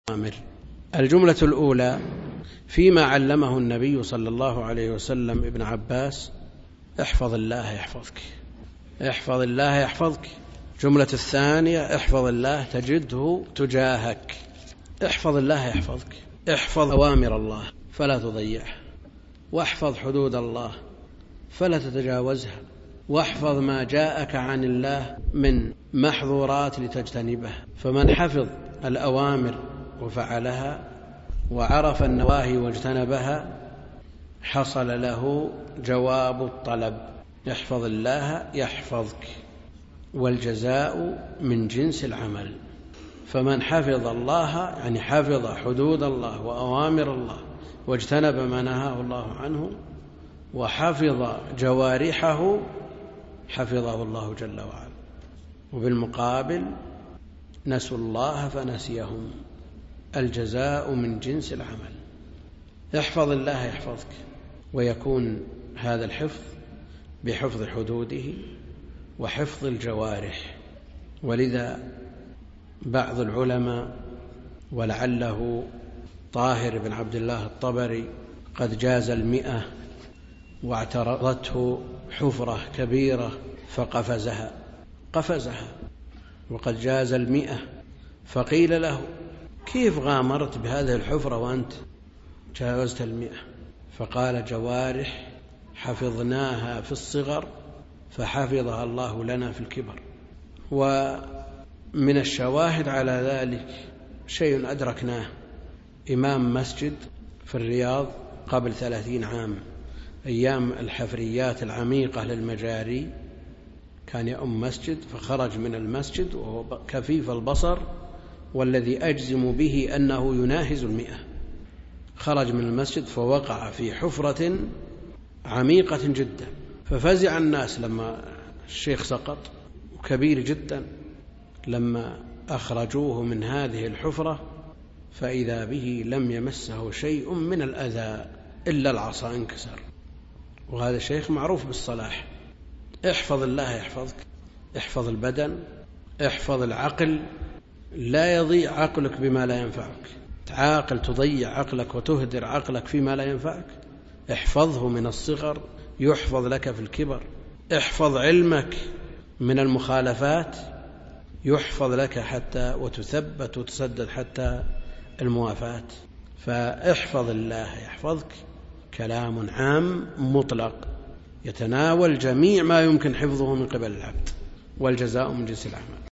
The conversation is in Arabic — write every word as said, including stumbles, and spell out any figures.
الجملة الأولى فيما علمه النبي صلى الله عليه وسلم ابن عباس: احفظ الله يحفظك، احفظ الله يحفظك. جملة الثانية: احفظ الله تجده تجاهك، احفظ الله يحفظك. احفظ أوامر الله فلا تضيعها، واحفظ حدود الله فلا تتجاوزها، واحفظ ما جاءك عن الله من محظورات لتجتنبها. فمن حفظ الأوامر وفعلها وعرف النواهي واجتنبها حصل له جواب الطلب: احفظ الله يحفظك، والجزاء من جنس العمل. فمن حفظ الله يعني حفظ حدود الله وأوامر الله واجتنب ما نهاه الله عنه وحفظ جوارحه حفظه الله جل وعلا. وبالمقابل نسوا الله فنسيهم، الجزاء من جنس العمل. احفظ الله يحفظك، ويكون هذا الحفظ بحفظ حدوده وحفظ الجوارح. ولذا بعض العلماء ولعله طاهر بن عبد الله الطبري قد جاز المئة واعترضته حفرة كبيرة فقفزها قفزها وقد جاز المئة، فقيل له: كيف غامرت بهذه الحفرة وأنت جاوزت المئة؟ فقال: جوارح حفظناها في الصغر فحفظها الله لنا في الكبر. ومن الشواهد على ذلك شيء أدركناه: إمام مسجد في الرياض قبل ثلاثين عام أيام الحفريات العميقة للمجاري، كان يؤم مسجد فخرج من المسجد وهو كفيف البصر والذي أجزم به أنه يناهز المئة. خرج من المسجد فوقع في حفرة عميقة جدا، ففزع الناس لما الشيخ سقط، وكبير جدا. لما أخرجوه من هذه الحفرة فإذا به لم يمسه شيء من الأذى إلا العصا انكسر. وهذا الشيخ معروف بالصلاح. احفظ الله يحفظك، احفظ البدن، احفظ العقل، لا يضيع عقلك بما لا ينفعك. تعاقل تضيع عقلك وتهدر عقلك فيما لا ينفعك، احفظه من الصغر يحفظ لك في الكبر. احفظ علمك من المخالفات يحفظ لك حتى وتثبت وتسدد حتى الموافاة. فاحفظ الله يحفظك كلام عام مطلق يتناول جميع ما يمكن حفظه من قبل العبد، والجزاء من جنس الأعمال.